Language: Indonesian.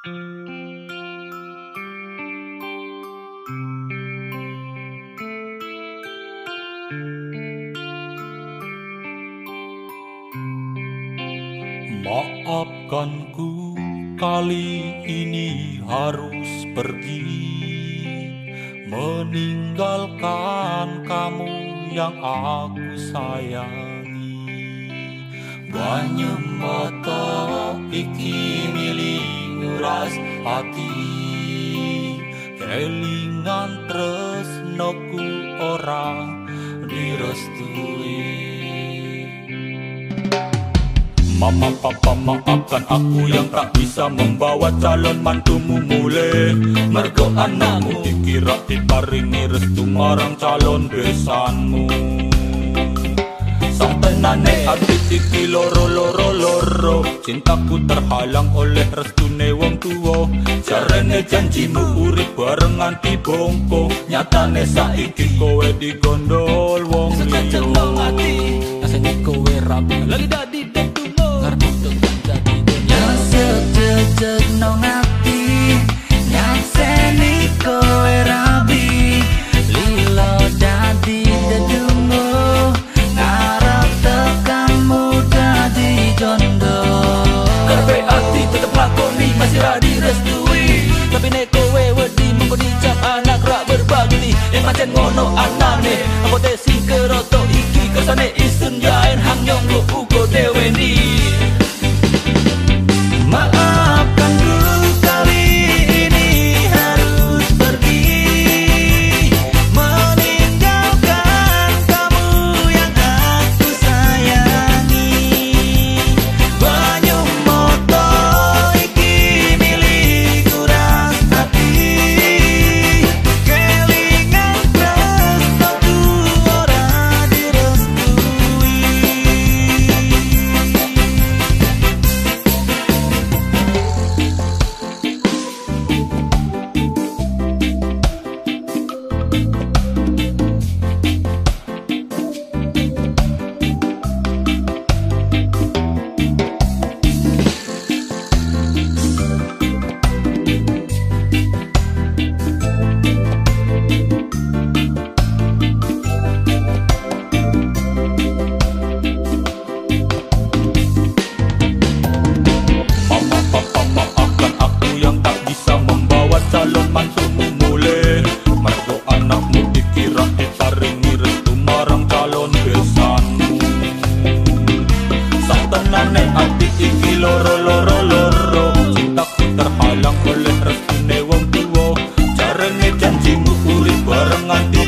Maafkanku, kali ini harus pergi, meninggalkan kamu yang aku sayangi. Banyak mata iki milik nguras hati, kelingan tresnoku orang direstui. Mama papa maafkan aku yang tak bisa membawa calon mantumu mulai. Mergo anakmu dikira diparingi restu marang calon besanmu. Sampenane ati iki loro, cintaku terhalang oleh restune wong tuwa. Jarene janjimu urip bareng nganti bongko, nyatane saiki kowe digondol wong liya. Ati rasane kowe rapi lagi dadi Jejeg nang ati nyakseni kowe rabi, lilo dadi dedungo ngarep tekanmu dadi jondo. Karpe ati tetep lakoni masih radi restui, tapi nek kowe wedi mengko dicap anak rak berbagni. Yang pancen ngono anane ambote sing keroto iki kersane isun yaen hang nyonggo ugo deweni. Maafkanku, kali ini harus pergi, meninggalkan kamu yang aku sayangi. Banyak moto iki milik nguras hati, kelingan tresnoku ora direstui. Mama papa maafkan aku yang tak bisa membawa calon mantumu mulai. Mergo anakmu dikira diparingi restu marang calon besanmu. Satenane ati iki loro, cintaku terhalang oleh restune wong tuwa. Jarene janjimu urip bareng nganti